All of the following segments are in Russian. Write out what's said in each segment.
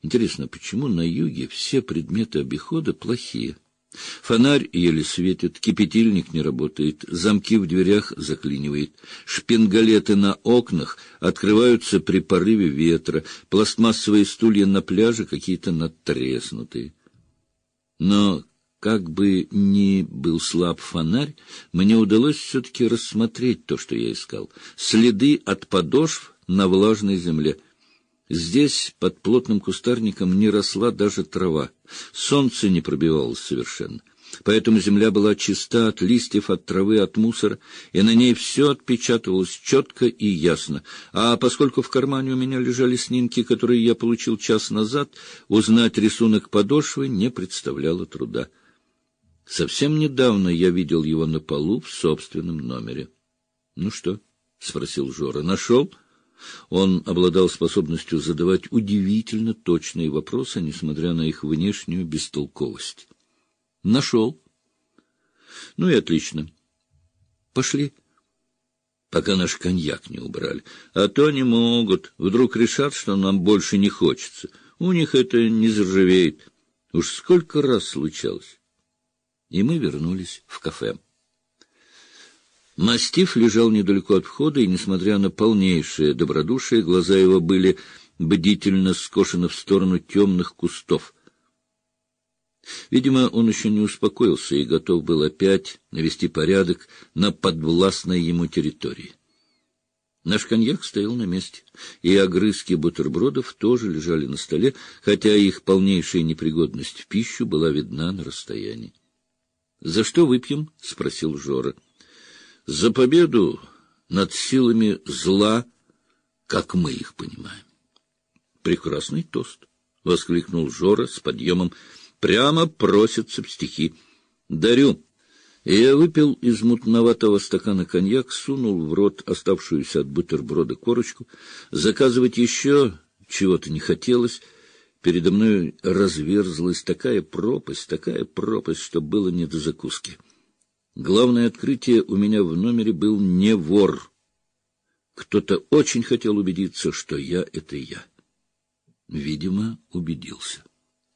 Интересно, почему на юге все предметы обихода плохие? Фонарь еле светит, кипятильник не работает, замки в дверях заклинивает, шпингалеты на окнах открываются при порыве ветра, пластмассовые стулья на пляже какие-то надтреснутые. Но как бы ни был слаб фонарь, мне удалось все-таки рассмотреть то, что я искал. Следы от подошв на влажной земле. Здесь под плотным кустарником не росла даже трава. Солнце не пробивалось совершенно. Поэтому земля была чиста от листьев, от травы, от мусора, и на ней все отпечатывалось четко и ясно. А поскольку в кармане у меня лежали снимки, которые я получил час назад, узнать рисунок подошвы не представляло труда. Совсем недавно я видел его на полу в собственном номере. — Ну что? — спросил Жора. — Нашел? Он обладал способностью задавать удивительно точные вопросы, несмотря на их внешнюю бестолковость. — Нашел. — Ну и отлично. — Пошли. Пока наш коньяк не убрали. А то не могут. Вдруг решат, что нам больше не хочется. У них это не заржавеет. Уж сколько раз случалось. И мы вернулись в кафе. Мастиф лежал недалеко от входа, и, несмотря на полнейшее добродушие, глаза его были бдительно скошены в сторону темных кустов. Видимо, он еще не успокоился и готов был опять навести порядок на подвластной ему территории. Наш коньяк стоял на месте, и огрызки бутербродов тоже лежали на столе, хотя их полнейшая непригодность в пищу была видна на расстоянии. — За что выпьем? — спросил Жора. — За победу над силами зла, как мы их понимаем. — Прекрасный тост! — воскликнул Жора с подъемом. — Прямо просится в стихи. — Дарю. И я выпил из мутноватого стакана коньяк, сунул в рот оставшуюся от бутерброда корочку. Заказывать еще чего-то не хотелось. Передо мной разверзлась такая пропасть, что было не до закуски. Главное открытие у меня в номере был не вор. Кто-то очень хотел убедиться, что я — это я. Видимо, убедился.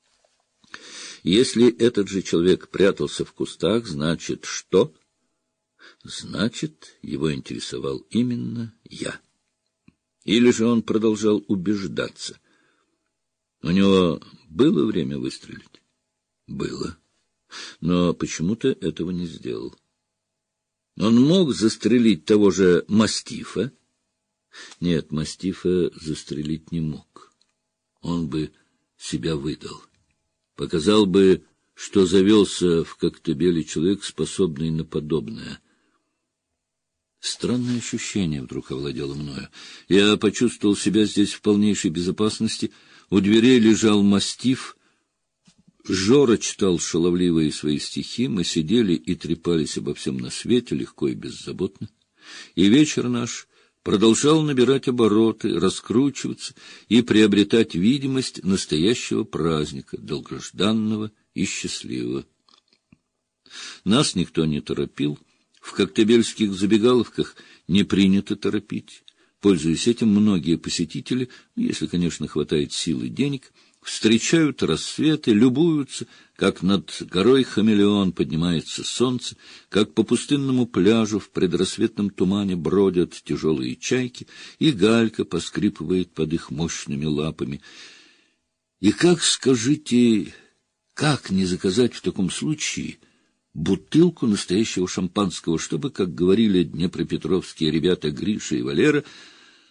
Если этот же человек прятался в кустах, значит, что? Значит, его интересовал именно я. Или же он продолжал убеждаться. У него было время выстрелить? Было. Но почему-то этого не сделал. Он мог застрелить того же мастифа? Нет, мастифа застрелить не мог. Он бы себя выдал. Показал бы, что завелся в Коктебеле человек, способный на подобное. Странное ощущение вдруг овладело мною. Я почувствовал себя здесь в полнейшей безопасности. У дверей лежал мастиф. Жора читал шаловливые свои стихи. Мы сидели и трепались обо всем на свете, легко и беззаботно. И вечер наш продолжал набирать обороты, раскручиваться и приобретать видимость настоящего праздника, долгожданного и счастливого. Нас никто не торопил. В коктебельских забегаловках не принято торопить. Пользуясь этим, многие посетители, если, конечно, хватает сил и денег, встречают рассветы, любуются, как над горой Хамелеон поднимается солнце, как по пустынному пляжу в предрассветном тумане бродят тяжелые чайки, и галька поскрипывает под их мощными лапами. И как, скажите, как не заказать в таком случае бутылку настоящего шампанского, чтобы, как говорили днепропетровские ребята Гриша и Валера,